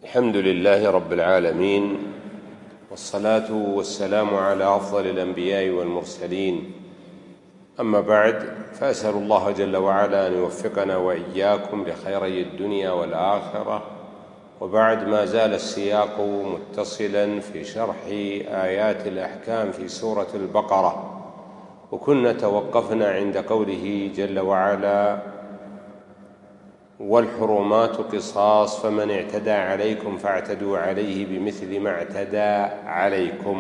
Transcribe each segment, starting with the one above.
الحمد لله رب العالمين، والصلاة والسلام على أفضل الأنبياء والمرسلين. أما بعد، فأسأل الله جل وعلا أن يوفقنا وإياكم لخيري الدنيا والآخرة. وبعد، ما زال السياق متصلا في شرح آيات الأحكام في سورة البقرة، وكنا توقفنا عند قوله جل وعلا: والحرمات قصاص فمن اعتدى عليكم فاعتدوا عليه بمثل ما اعتدى عليكم.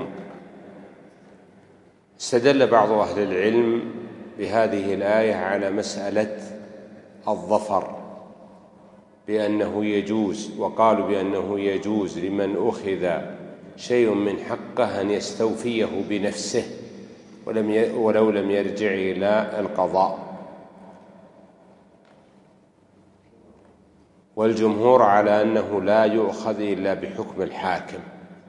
استدل بعض أهل العلم بهذه الآية على مسألة الظفر بأنه يجوز، وقالوا بأنه يجوز لمن أخذ شيء من حقه أن يستوفيه بنفسه ولو لم يرجع إلى القضاء. والجمهور على أنه لا يؤخذ إلا بحكم الحاكم،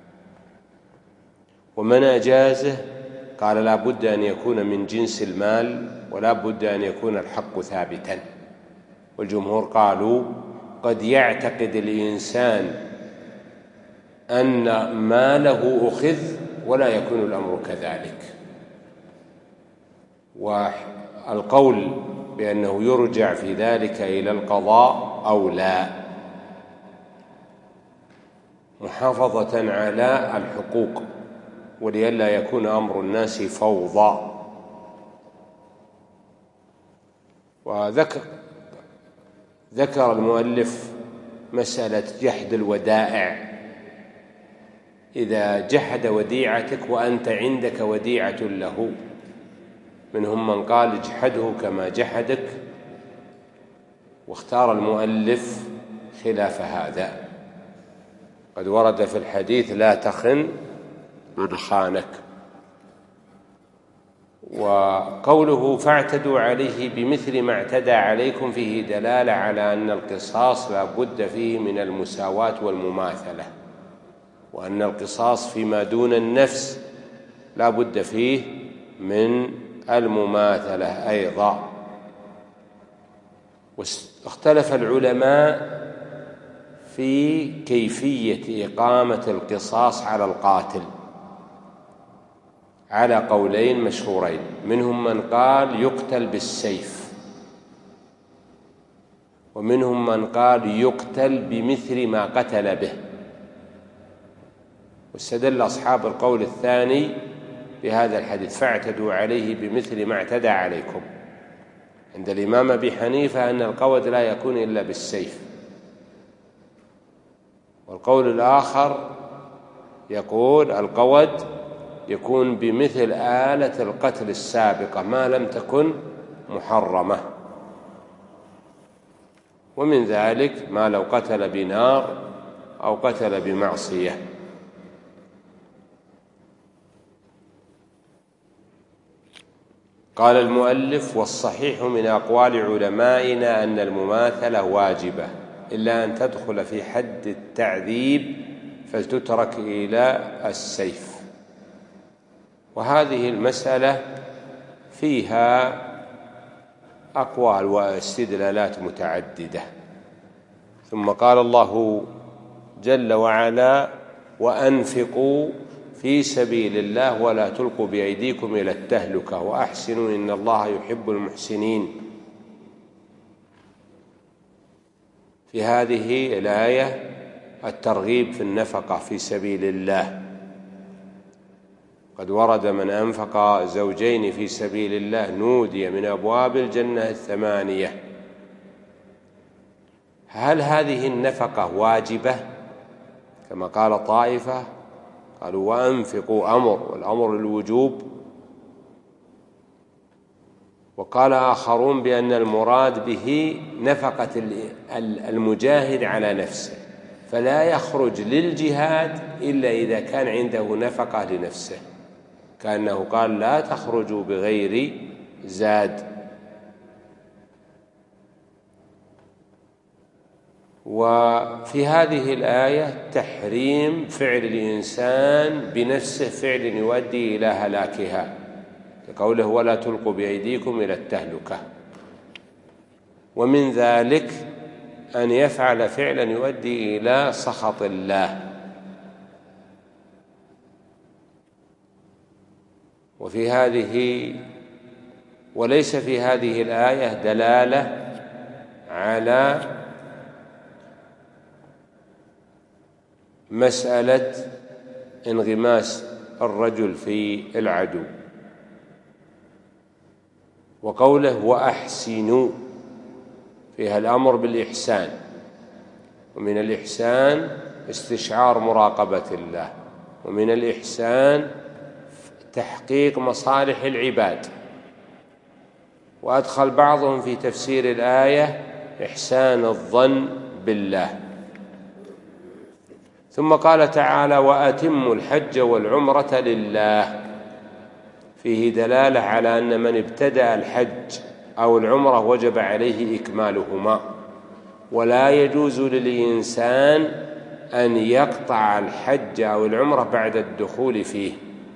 ومن أجازه قال لا بد أن يكون من جنس المال ولا بد أن يكون الحق ثابتا. والجمهور قالوا قد يعتقد الإنسان أن ماله أخذ ولا يكون الأمر كذلك، والقول بأنه يرجع في ذلك إلى القضاء أو لا، محافظة على الحقوق ولئلا يكون أمر الناس فوضى. وذكر المؤلف مسألة جحد الودائع. إذا جحد وديعتك وأنت عندك وديعة له، منهم من قال اجحده كما جحدك، واختار المؤلف خلاف هذا. قد ورد في الحديث لا تخن من خانك. وقوله فاعتدوا عليه بمثل ما اعتدى عليكم فيه دلالة على أن القصاص لا بد فيه من المساواة والمماثلة، وأن القصاص فيما دون النفس لا بد فيه من المماثلة أيضا. واختلف العلماء في كيفية إقامة القصاص على القاتل على قولين مشهورين. منهم من قال يقتل بالسيف، ومنهم من قال يقتل بمثل ما قتل به. واستدل أصحاب القول الثاني بهذا الحديث فاعتدوا عليه بمثل ما اعتدى عليكم. عند الإمام أبي حنيفة أن القود لا يكون إلا بالسيف، والقول الآخر يقول القود يكون بمثل آلة القتل السابقة ما لم تكن محرمة. ومن ذلك ما لو قتل بنار أو قتل بمعصية. قال المؤلف: والصحيح من أقوال علمائنا أن المماثلة واجبة إلا أن تدخل في حد التعذيب فلتترك إلى السيف. وهذه المسألة فيها أقوال واستدلالات متعددة. ثم قال الله جل وعلا: وأنفقوا في سبيل الله ولا تلقوا بأيديكم إلى التهلكة وأحسنوا إن الله يحب المحسنين. في هذه الآية الترغيب في النفقة في سبيل الله. قد ورد من أنفق زوجين في سبيل الله نودي من أبواب الجنة 8. هل هذه النفقة واجبة كما قال طائفة؟ قالوا وأنفقوا أمر، والأمر الوجوب. وقال آخرون بأن المراد به نفقة المجاهد على نفسه، فلا يخرج للجهاد إلا إذا كان عنده نفقة لنفسه، كأنه قال لا تخرجوا بغير زاد. وفي هذه الآية تحريم فعل الإنسان بنفسه فعل يؤدي إلى هلاكها، لقوله ولا تلقوا بأيديكم إلى التهلكة. ومن ذلك أن يفعل فعلا يؤدي إلى سخط الله. وليس في هذه الآية دلالة على مسألة انغماس الرجل في العدو. وقوله وأحسنوا فيها الأمر بالإحسان، ومن الإحسان استشعار مراقبة الله، ومن الإحسان تحقيق مصالح العباد. وأدخل بعضهم في تفسير الآية إحسان الظن بالله. ثم قال تعالى وأتموا الحج والعمرة لله، فيه دلالة على أن من ابتدأ الحج أو العمرة وجب عليه إكمالهما، ولا يجوز للإنسان أن يقطع الحج أو العمرة بعد الدخول فيه.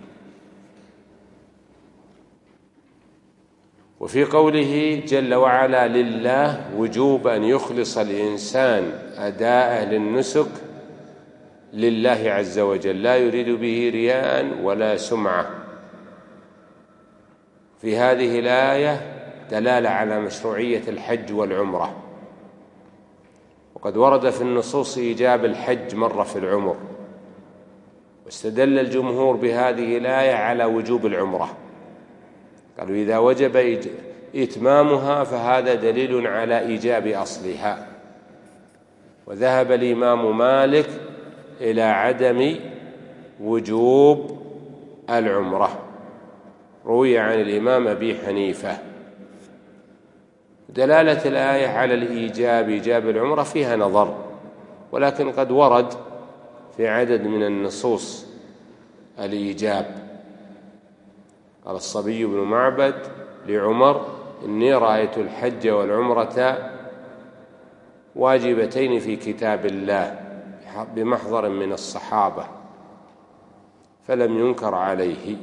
وفي قوله جل وعلا لله وجوب أن يخلص الإنسان أداءه للنسك لله عز وجل، لا يريد به رياء ولا سمعة. في هذه الآية دلالة على مشروعية الحج والعمرة، وقد ورد في النصوص إيجاب الحج مرة في العمر، واستدل الجمهور بهذه الآية على وجوب العمرة، قالوا إذا وجب إتمامها فهذا دليل على إيجاب أصلها. وذهب الإمام مالك إلى عدم وجوب العمرة، روي عن الإمام أبي حنيفة. دلالة الآية على إيجاب العمرة فيها نظر، ولكن قد ورد في عدد من النصوص الإيجاب. قال الصبي بن معبد لعمر إني رأيت الحج والعمرة واجبتين في كتاب الله بمحضر من الصحابة فلم ينكر عليه.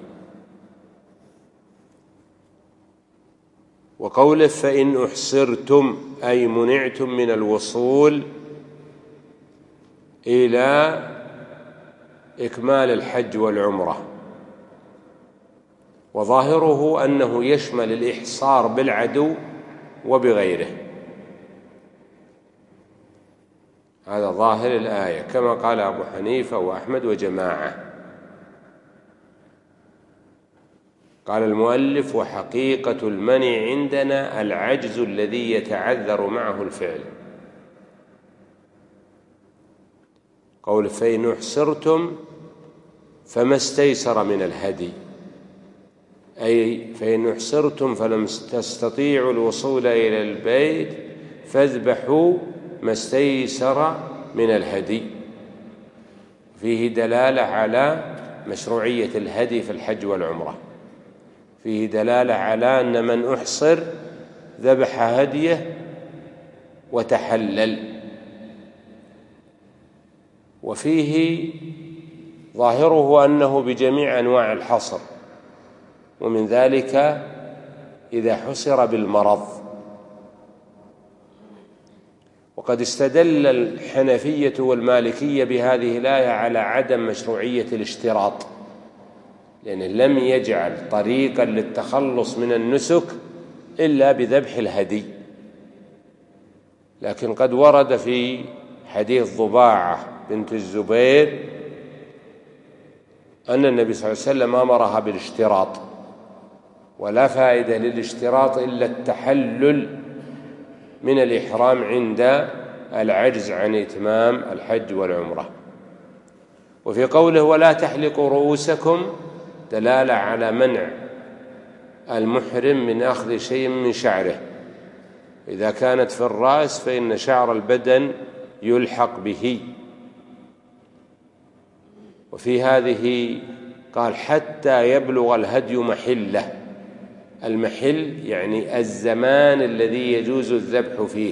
وقوله فإن أحصرتم أي منعتم من الوصول إلى إكمال الحج والعمرة، وظاهره أنه يشمل الإحصار بالعدو وبغيره، هذا ظاهر الآية كما قال أبو حنيفة وأحمد وجماعة. قال المؤلف وحقيقة المنع عندنا العجز الذي يتعذر معه الفعل. قول فإن أحصرتم فما استيسر من الهدي، أي فإن أحصرتم فلم تستطيعوا الوصول إلى البيت فاذبحوا ما استيسر من الهدي. فيه دلالة على مشروعية الهدي في الحج والعمرة، فيه دلالة على أن من أحصر ذبح هديه وتحلل. وفيه ظاهره أنه بجميع أنواع الحصر، ومن ذلك إذا حصر بالمرض. وقد استدل الحنفية والمالكية بهذه الآية على عدم مشروعية الاشتراط، لأنه لم يجعل طريقا للتخلص من النسك إلا بذبح الهدي. لكن قد ورد في حديث ضباعة بنت الزبير أن النبي صلى الله عليه وسلم أمرها بالاشتراط، ولا فائدة للاشتراط إلا التحلل من الإحرام عند العجز عن إتمام الحج والعمرة. وفي قوله ولا تحلقوا رؤوسكم دلالة على منع المحرم من أخذ شيء من شعره، إذا كانت في الرأس فإن شعر البدن يلحق به. وفي هذه قال حتى يبلغ الهدي محله، المحل يعني الزمان الذي يجوز الذبح فيه،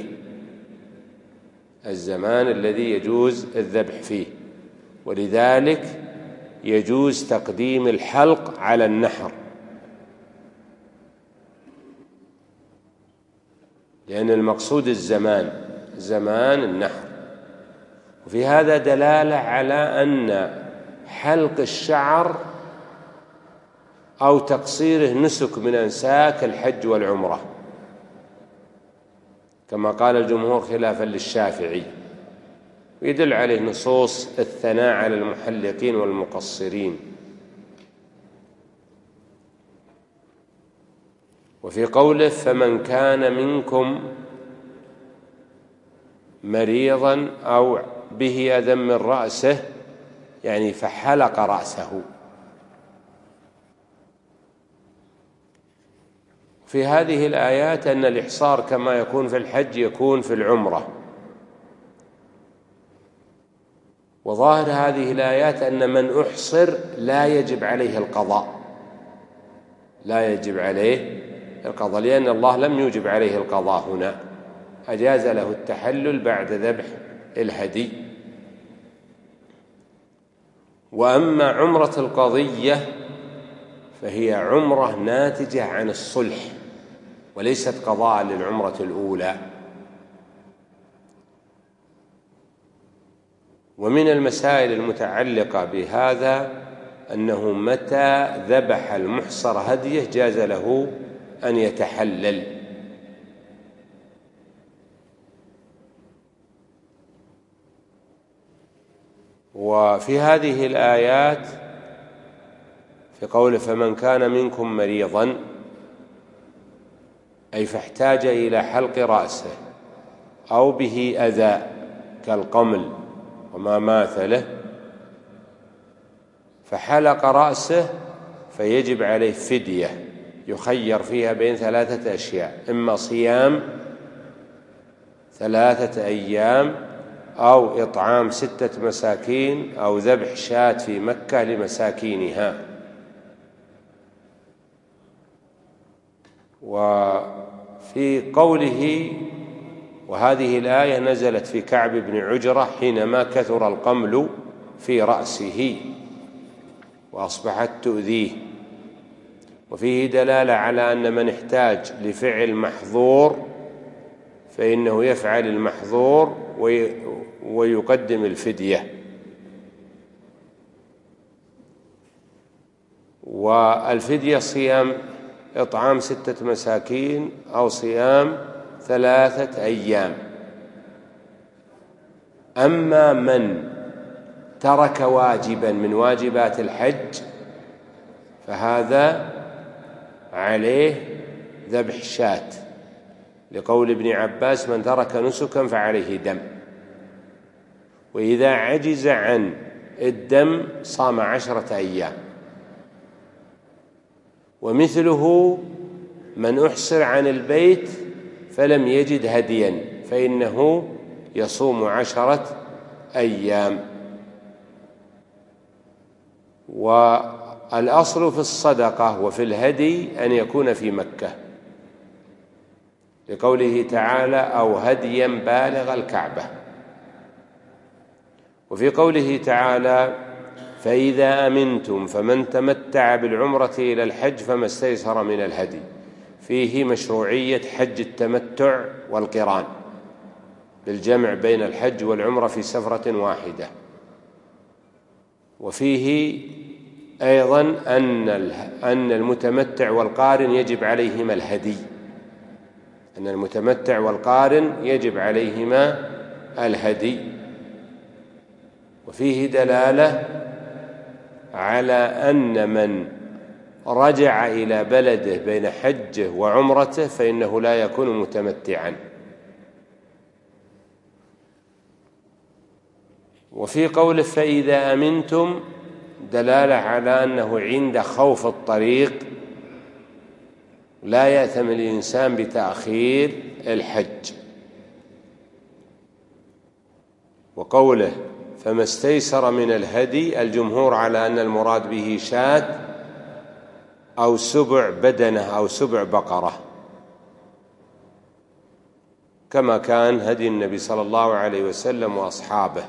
الزمان الذي يجوز الذبح فيه، ولذلك يجوز تقديم الحلق على النحر، لأن المقصود الزمان زمان النحر. وفي هذا دلالة على أن حلق الشعر أو تقصيره نسك من أنساك الحج والعمرة، كما قال الجمهور خلافا للشافعي، ويدل عليه نصوص الثناء على المحلقين والمقصرين. وفي قوله فمن كان منكم مريضا أو به أذى من رأسه، يعني فحلق رأسه. في هذه الآيات أن الإحصار كما يكون في الحج يكون في العمرة. وظاهر هذه الآيات أن من أحصر لا يجب عليه القضاء، لا يجب عليه القضاء، لأن الله لم يوجب عليه القضاء هنا، أجاز له التحلل بعد ذبح الهدي. وأما عمرة القضية فهي عمرة ناتجة عن الصلح وليست قضاء للعمرة الأولى. ومن المسائل المتعلقة بهذا أنه متى ذبح المحصر هديه جاز له أن يتحلل. وفي هذه الآيات في قوله فمن كان منكم مريضا، أي فاحتاج إلى حلق رأسه أو به أذى كالقمل وما ماثله فحلق رأسه، فيجب عليه فدية يخير فيها بين 3 أشياء: إما صيام 3 أيام، أو إطعام 6 مساكين، أو ذبح شاة في مكة لمساكينها. وفي قوله وهذه الآية نزلت في كعب بن عجرة حينما كثر القمل في رأسه وأصبحت تؤذيه. وفيه دلالة على أن من احتاج لفعل محظور فإنه يفعل المحظور ويقدم الفدية. والفدية صيام إطعام 6 مساكين أو صيام 3 أيام. أما من ترك واجبا من واجبات الحج فهذا عليه ذبح شاة، لقول ابن عباس من ترك نسكا فعليه دم. وإذا عجز عن الدم صام 10 أيام. ومثله من أحصر عن البيت فلم يجد هديا فإنه يصوم 10 أيام. والأصل في الصدقة وفي الهدي أن يكون في مكة، لقوله تعالى أو هديا بالغ الكعبة. وفي قوله تعالى فإذا أمنتم فمن تمتع بالعمرة إلى الحج فما استيسر من الهدي، فيه مشروعية حج التمتع والقران بالجمع بين الحج والعمرة في سفرة واحدة. وفيه أيضا أن المتمتع والقارن يجب عليهما الهدي، أن المتمتع والقارن يجب عليهما الهدي. وفيه دلالة على أن من رجع إلى بلده بين حجه وعمرته فإنه لا يكون متمتعا. وفي قوله فإذا أمنتم دلالة على أنه عند خوف الطريق لا يأثم الإنسان بتأخير الحج. وقوله فما استيسر من الهدي الجمهور على أن المراد به شاة أو سبع بدنة أو سبع بقرة، كما كان هدي النبي صلى الله عليه وسلم وأصحابه.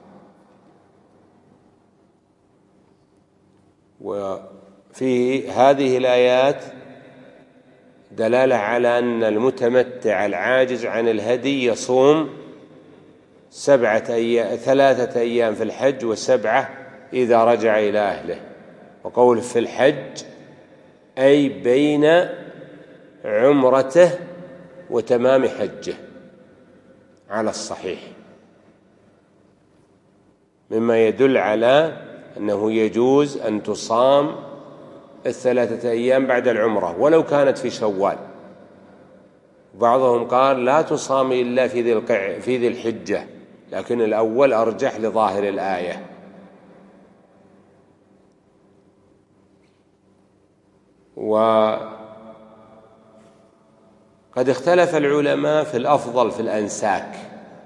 وفي هذه الآيات دلالة على أن المتمتع العاجز عن الهدي يصوم ثلاثة أيام في الحج و7 إذا رجع إلى أهله. وقول في الحج أي بين عمرته وتمام حجه على الصحيح، مما يدل على أنه يجوز أن تصام 3 أيام بعد العمرة ولو كانت في شوال. بعضهم قال لا تصام إلا في ذي الحجة، لكن الأول أرجح لظاهر الآية. وقد اختلف العلماء في الأفضل في الأنساك،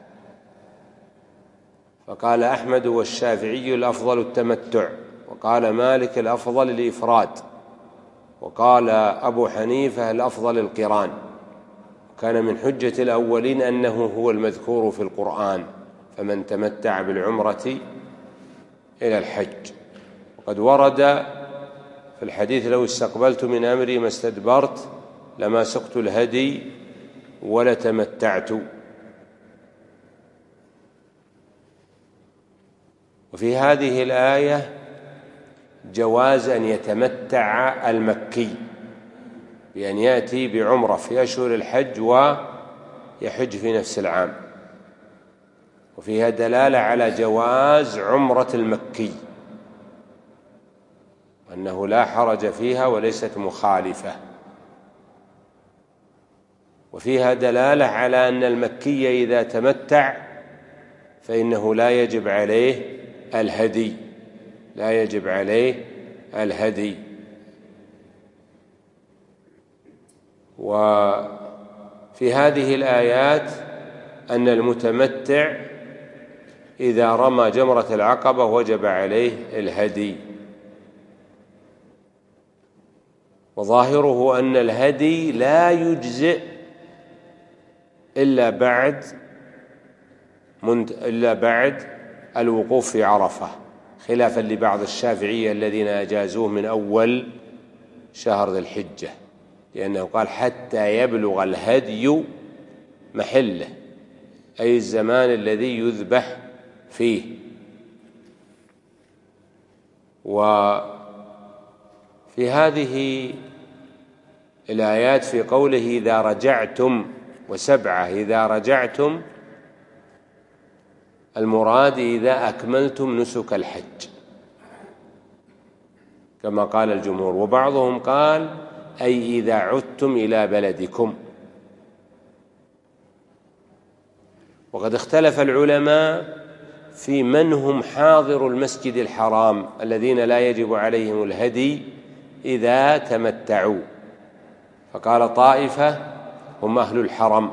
فقال أحمد والشافعي الأفضل التمتع، وقال مالك الأفضل الإفراد، وقال أبو حنيفة الأفضل القران. كان من حجة الأولين أنه هو المذكور في القرآن، فمن تمتع بالعمرة إلى الحج. وقد ورد في الحديث لو استقبلت من أمري ما استدبرت لما سقت الهدي ولتمتعت. وفي هذه الآية جواز أن يتمتع المكي بأن يأتي بعمرة في أشهر الحج ويحج في نفس العام، وفيها دلالة على جواز عمرة المكي، أنه لا حرج فيها وليست مخالفة. وفيها دلالة على أن المكي إذا تمتع فإنه لا يجب عليه الهدي. وفي هذه الآيات أن المتمتع إذا رمى جمرة العقبة وجب عليه الهدي، وظاهره أن الهدي لا يجزئ إلا بعد الوقوف في عرفة، خلافا لبعض الشافعية الذين أجازوه من أول شهر ذي الحجة، لأنه قال حتى يبلغ الهدي محله، أي الزمان الذي يذبح فيه. وفي هذه الآيات في قوله إذا رجعتم و7 إذا رجعتم، المراد إذا أكملتم نسك الحج كما قال الجمهور، وبعضهم قال أي إذا عدتم إلى بلدكم. وقد اختلف العلماء في من هم حاضر المسجد الحرام الذين لا يجب عليهم الهدي إذا تمتعوا، فقال طائفة هم أهل الحرم،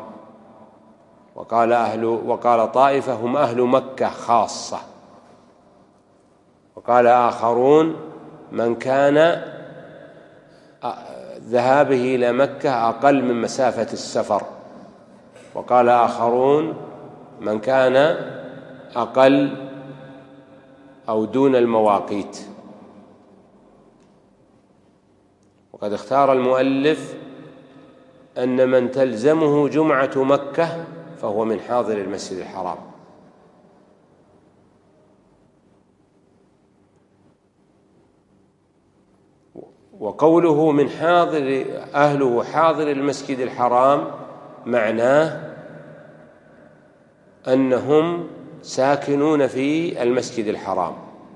وقال طائفة هم أهل مكة خاصة، وقال آخرون من كان ذهابه إلى مكة أقل من مسافة السفر، وقال آخرون من كان أقل أو دون المواقيت. وقد اختار المؤلف أن من تلزمه جمعة مكة فهو من حاضر المسجد الحرام. وقوله من حاضر أهله حاضر المسجد الحرام معناه أنهم ساكنون في المسجد الحرام،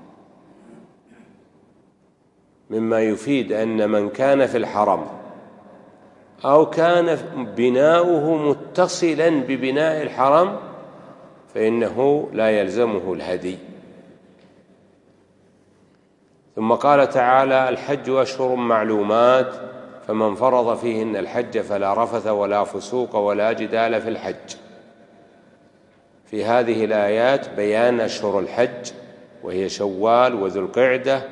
مما يفيد أن من كان في الحرم أو كان بناؤه متصلا ببناء الحرم فإنه لا يلزمه الهدي. ثم قال تعالى الحج أشهر معلومات فمن فرض فيهن الحج فلا رفث ولا فسوق ولا جدال في الحج. في هذه الآيات بيان أشهر الحج وهي شوال وذو القعدة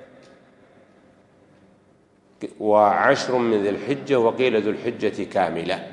و10 من ذي الحجة، وقيل ذو الحجة كاملة.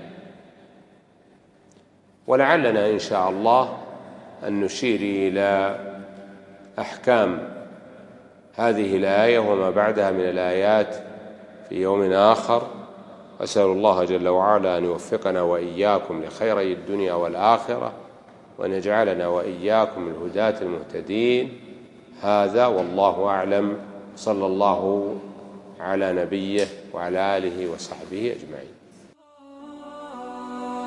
ولعلنا إن شاء الله أن نشير إلى أحكام هذه الآية وما بعدها من الآيات في يوم آخر. أسأل الله جل وعلا أن يوفقنا وإياكم لخيري الدنيا والآخرة، وأن يجعلنا وإياكم من الهداة المهتدين. هذا والله أعلم، صلى الله على نبيه وعلى آله وصحبه أجمعين.